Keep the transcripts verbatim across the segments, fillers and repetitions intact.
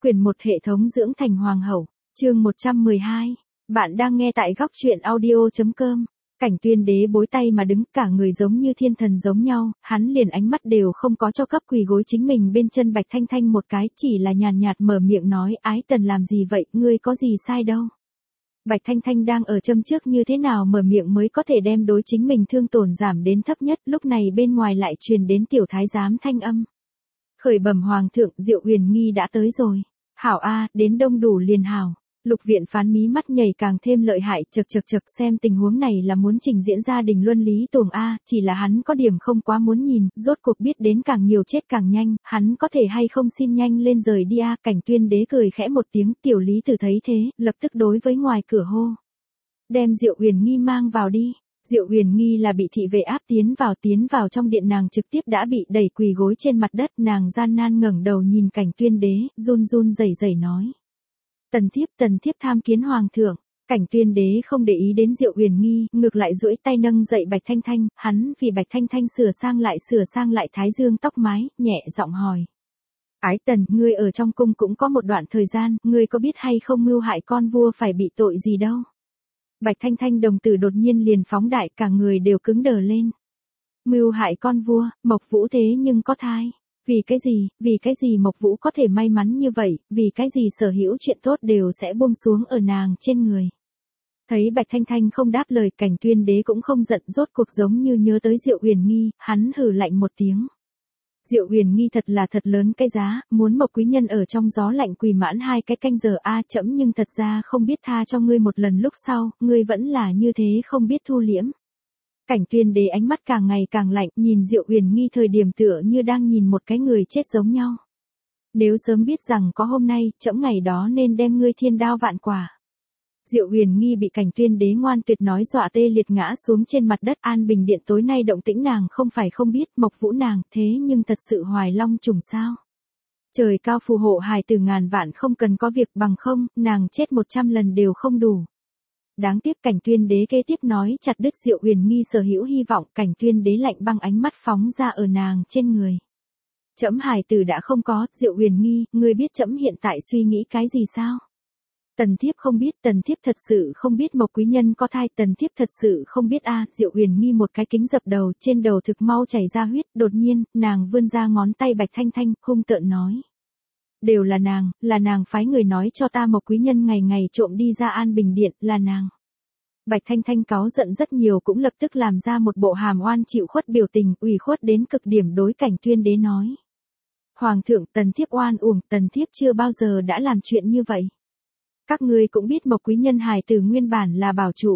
Quyển một hệ thống dưỡng thành hoàng hậu, chương một trăm mười hai. Bạn đang nghe tại góc truyện audio.com. Cảnh Tuyên Đế bối tay mà đứng, cả người giống như thiên thần giống nhau, hắn liền ánh mắt đều không có cho cấp quỳ gối chính mình bên chân Bạch Thanh Thanh một cái, chỉ là nhàn nhạt mở miệng nói, ái tần làm gì vậy, ngươi có gì sai đâu. Bạch Thanh Thanh đang ở châm trước như thế nào mở miệng mới có thể đem đối chính mình thương tổn giảm đến thấp nhất, lúc này bên ngoài lại truyền đến tiểu thái giám thanh âm. Khởi bẩm hoàng thượng, Diệu Huyền Nghi đã tới rồi. Hảo a, đến đông đủ liền hảo. Lục viện phán mí mắt nhảy càng thêm lợi hại, chật chật chật, xem tình huống này là muốn trình diễn gia đình luân lý tuồng a, chỉ là hắn có điểm không quá muốn nhìn, rốt cuộc biết đến càng nhiều chết càng nhanh, hắn có thể hay không xin nhanh lên rời đi a. Cảnh Tuyên Đế cười khẽ một tiếng, tiểu lý tử thấy thế, lập tức đối với ngoài cửa hô. Đem Diệu Huyền Nghi mang vào đi. Diệu Huyền Nghi là bị thị vệ áp tiến vào tiến vào trong điện, nàng trực tiếp đã bị đẩy quỳ gối trên mặt đất, nàng gian nan ngẩng đầu nhìn Cảnh Tuyên Đế, run run rẩy rẩy nói. Tần thiếp, tần thiếp tham kiến hoàng thượng. Cảnh Tuyên Đế không để ý đến Diệu Huyền Nghi, ngược lại duỗi tay nâng dậy Bạch Thanh Thanh, hắn vì Bạch Thanh Thanh sửa sang lại sửa sang lại thái dương tóc mái, nhẹ giọng hỏi. Ái tần, ngươi ở trong cung cũng có một đoạn thời gian, ngươi có biết hay không mưu hại con vua phải bị tội gì đâu. Bạch Thanh Thanh đồng tử đột nhiên liền phóng đại, cả người đều cứng đờ lên. Mưu hại con vua, Mộc Vũ thế nhưng có thai. Vì cái gì, vì cái gì Mộc Vũ có thể may mắn như vậy, vì cái gì sở hữu chuyện tốt đều sẽ buông xuống ở nàng trên người. Thấy Bạch Thanh Thanh không đáp lời, Cảnh Tuyên Đế cũng không giận, rốt cuộc giống như nhớ tới Diệu Huyền Nghi, hắn hừ lạnh một tiếng. Diệu Huyền Nghi thật là thật lớn cái giá, muốn Mộc quý nhân ở trong gió lạnh quỳ mãn hai cái canh giờ a, chẫm nhưng thật ra không biết tha cho ngươi một lần, lúc sau, ngươi vẫn là như thế không biết thu liễm. Cảnh Tuyên Đế ánh mắt càng ngày càng lạnh, nhìn Diệu Huyền Nghi thời điểm tựa như đang nhìn một cái người chết giống nhau. Nếu sớm biết rằng có hôm nay, chẫm ngày đó nên đem ngươi thiên đao vạn quả. Diệu Huyền Nghi bị Cảnh Tuyên Đế ngoan tuyệt nói dọa tê liệt ngã xuống trên mặt đất. An Bình Điện tối nay động tĩnh nàng không phải không biết, Mộc Vũ nàng, thế nhưng thật sự hoài long trùng sao. Trời cao phù hộ hài từ ngàn vạn, không cần có việc, bằng không, nàng chết một trăm lần đều không đủ. Đáng tiếc Cảnh Tuyên Đế kế tiếp nói chặt đứt Diệu Huyền Nghi sở hữu hy vọng. Cảnh Tuyên Đế lạnh băng ánh mắt phóng ra ở nàng trên người. Trẫm hài tử đã không có, Diệu Huyền Nghi, ngươi biết trẫm hiện tại suy nghĩ cái gì sao? Tần thiếp không biết, tần thiếp thật sự không biết Mộc quý nhân có thai, tần thiếp thật sự không biết a. Diệu Huyền Nghi một cái kính dập đầu, trên đầu thực mau chảy ra huyết, đột nhiên, nàng vươn ra ngón tay Bạch Thanh Thanh, hung tợn nói. Đều là nàng, là nàng phái người nói cho ta Mộc quý nhân ngày ngày trộm đi ra An Bình Điện, là nàng. Bạch Thanh Thanh cáu giận rất nhiều, cũng lập tức làm ra một bộ hàm oan chịu khuất biểu tình, ủy khuất đến cực điểm đối Cảnh Tuyên Đế nói. Hoàng thượng, tần thiếp oan uổng, tần thiếp chưa bao giờ đã làm chuyện như vậy. Các ngươi cũng biết Mộc quý nhân hài tử nguyên bản là bảo chủ.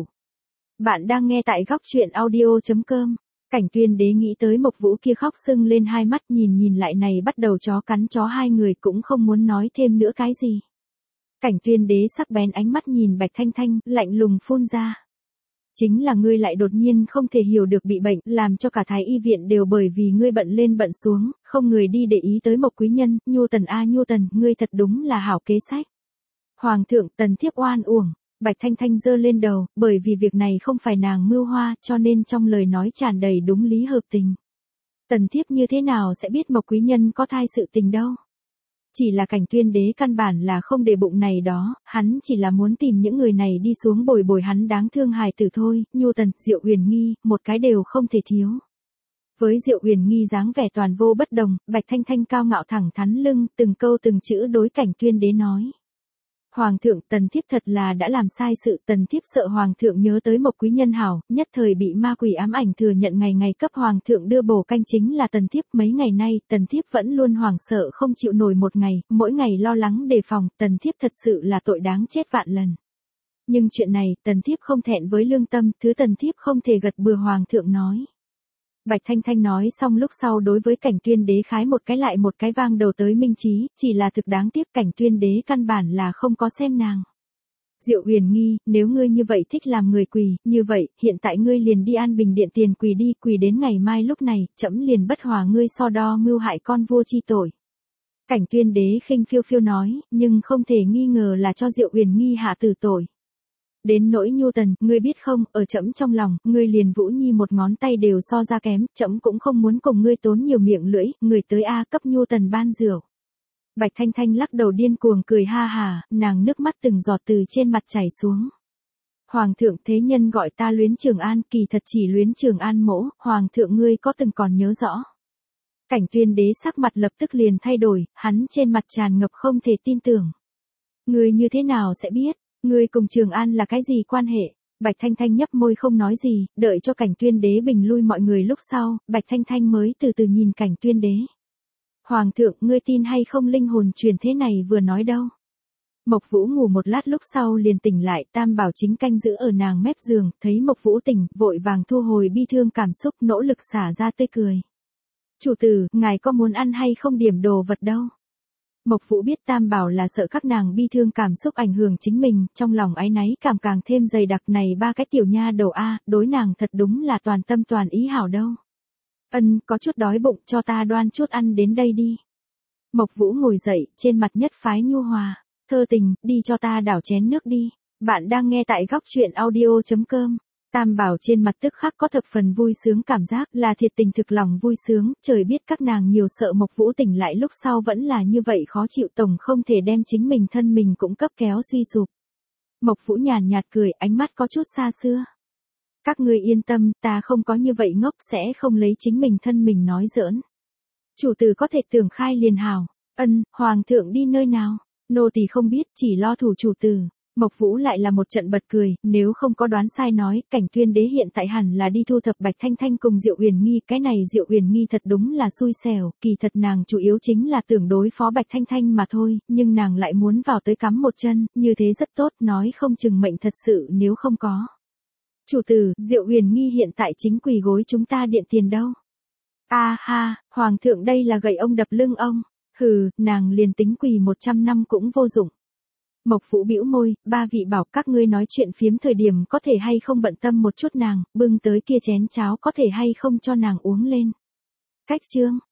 Bạn đang nghe tại góc truyện audio.com. Cảnh Tuyên Đế nghĩ tới Mộc Vũ kia khóc sưng lên hai mắt, nhìn nhìn lại này bắt đầu chó cắn chó hai người, cũng không muốn nói thêm nữa cái gì. Cảnh Tuyên Đế sắc bén ánh mắt nhìn Bạch Thanh Thanh, lạnh lùng phun ra. Chính là ngươi lại đột nhiên không thể hiểu được bị bệnh, làm cho cả Thái y viện đều bởi vì ngươi bận lên bận xuống, không người đi để ý tới Mộc quý nhân. Nhu Tần a Nhu Tần, ngươi thật đúng là hảo kế sách. Hoàng thượng, tần thiếp oan uổng. Bạch Thanh Thanh giơ lên đầu, bởi vì việc này không phải nàng mưu hoa, cho nên trong lời nói tràn đầy đúng lý hợp tình. Tần thiếp như thế nào sẽ biết Mộc quý nhân có thai sự tình đâu. Chỉ là Cảnh Tuyên Đế căn bản là không để bụng này đó, hắn chỉ là muốn tìm những người này đi xuống bồi bồi hắn đáng thương hài tử thôi. Nhu Tần, Diệu Huyền Nghi, một cái đều không thể thiếu. Với Diệu Huyền Nghi dáng vẻ toàn vô bất đồng, Bạch Thanh Thanh cao ngạo thẳng thắn lưng, từng câu từng chữ đối Cảnh Tuyên Đế nói. Hoàng thượng, tần thiếp thật là đã làm sai sự, tần thiếp sợ hoàng thượng nhớ tới Mộc quý nhân hảo, nhất thời bị ma quỷ ám ảnh, thừa nhận ngày ngày cấp hoàng thượng đưa bổ canh chính là tần thiếp. Mấy ngày nay, tần thiếp vẫn luôn hoảng sợ không chịu nổi một ngày, mỗi ngày lo lắng đề phòng, tần thiếp thật sự là tội đáng chết vạn lần. Nhưng chuyện này, tần thiếp không thẹn với lương tâm, thứ tần thiếp không thể gật bừa hoàng thượng nói. Bạch Thanh Thanh nói xong lúc sau đối với Cảnh Tuyên Đế khái một cái lại một cái vang đầu tới minh trí, chỉ là thực đáng tiếc Cảnh Tuyên Đế căn bản là không có xem nàng. Diệu Huyền Nghi, nếu ngươi như vậy thích làm người quỳ, như vậy, hiện tại ngươi liền đi An Bình Điện tiền quỳ đi, quỳ đến ngày mai lúc này, trẫm liền bất hòa ngươi so đo mưu hại con vua chi tội. Cảnh Tuyên Đế khinh phiêu phiêu nói, nhưng không thể nghi ngờ là cho Diệu Huyền Nghi hạ tử tội. Đến nỗi Nhu Tần, ngươi biết không, ở trẫm trong lòng, ngươi liền Vũ Nhi một ngón tay đều so ra kém, trẫm cũng không muốn cùng ngươi tốn nhiều miệng lưỡi, người tới a cấp Nhu Tần ban rượu. Bạch Thanh Thanh lắc đầu điên cuồng cười ha hà, nàng nước mắt từng giọt từ trên mặt chảy xuống. Hoàng thượng thế nhân gọi ta Luyến Trường An, kỳ thật chỉ Luyến Trường An mỗ, hoàng thượng ngươi có từng còn nhớ rõ. Cảnh Tuyên đế sắc mặt lập tức liền thay đổi, hắn trên mặt tràn ngập không thể tin tưởng. Ngươi như thế nào sẽ biết, ngươi cùng Trường An là cái gì quan hệ? Bạch Thanh Thanh nhấp môi không nói gì, đợi cho Cảnh Tuyên đế bình lui mọi người lúc sau, Bạch Thanh Thanh mới từ từ nhìn Cảnh Tuyên đế. Hoàng thượng, ngươi tin hay không linh hồn truyền thế này vừa nói đâu. Mộc Vũ ngủ một lát lúc sau liền tỉnh lại, Tam Bảo chính canh giữ ở nàng mép giường, thấy Mộc Vũ tỉnh, vội vàng thu hồi bi thương cảm xúc, nỗ lực xả ra tươi cười. Chủ tử, ngài có muốn ăn hay không điểm đồ vật đâu. Mộc Vũ biết Tam Bảo là sợ các nàng bi thương cảm xúc ảnh hưởng chính mình, trong lòng áy náy cảm càng thêm dày đặc này ba cái tiểu nha đầu a, đối nàng thật đúng là toàn tâm toàn ý hảo đâu. Ân, có chút đói bụng, cho ta đoan chút ăn đến đây đi. Mộc Vũ ngồi dậy, trên mặt nhất phái nhu hòa. Thơ tình, đi cho ta đảo chén nước đi. Bạn đang nghe tại góc truyện audio chấm com. Tam Bảo trên mặt tức khắc có thập phần vui sướng cảm giác, là thiệt tình thực lòng vui sướng, trời biết các nàng nhiều sợ Mộc Vũ tỉnh lại lúc sau vẫn là như vậy khó chịu, tổng không thể đem chính mình thân mình cũng cấp kéo suy sụp. Mộc Vũ nhàn nhạt cười, ánh mắt có chút xa xưa. Các ngươi yên tâm, ta không có như vậy ngốc, sẽ không lấy chính mình thân mình nói giỡn. Chủ tử có thể tưởng khai liền hảo. Ân, hoàng thượng đi nơi nào? Nô tỳ không biết, chỉ lo thủ chủ tử. Mộc Vũ lại là một trận bật cười, nếu không có đoán sai nói, Cảnh Tuyên đế hiện tại hẳn là đi thu thập Bạch Thanh Thanh cùng Diệu Uyển Nghi, cái này Diệu Uyển Nghi thật đúng là xui xẻo, kỳ thật nàng chủ yếu chính là tưởng đối phó Bạch Thanh Thanh mà thôi, nhưng nàng lại muốn vào tới cắm một chân, như thế rất tốt, nói không chừng mệnh thật sự nếu không có. Chủ tử, Diệu Uyển Nghi hiện tại chính quỳ gối chúng ta điện tiền đâu. A ha, hoàng thượng đây là gậy ông đập lưng ông. Hừ, nàng liền tính quỳ một trăm năm cũng vô dụng. Mộc Vũ bĩu môi, ba vị bảo các ngươi nói chuyện phiếm thời điểm có thể hay không bận tâm một chút nàng, bưng tới kia chén cháo có thể hay không cho nàng uống lên. Cách chương,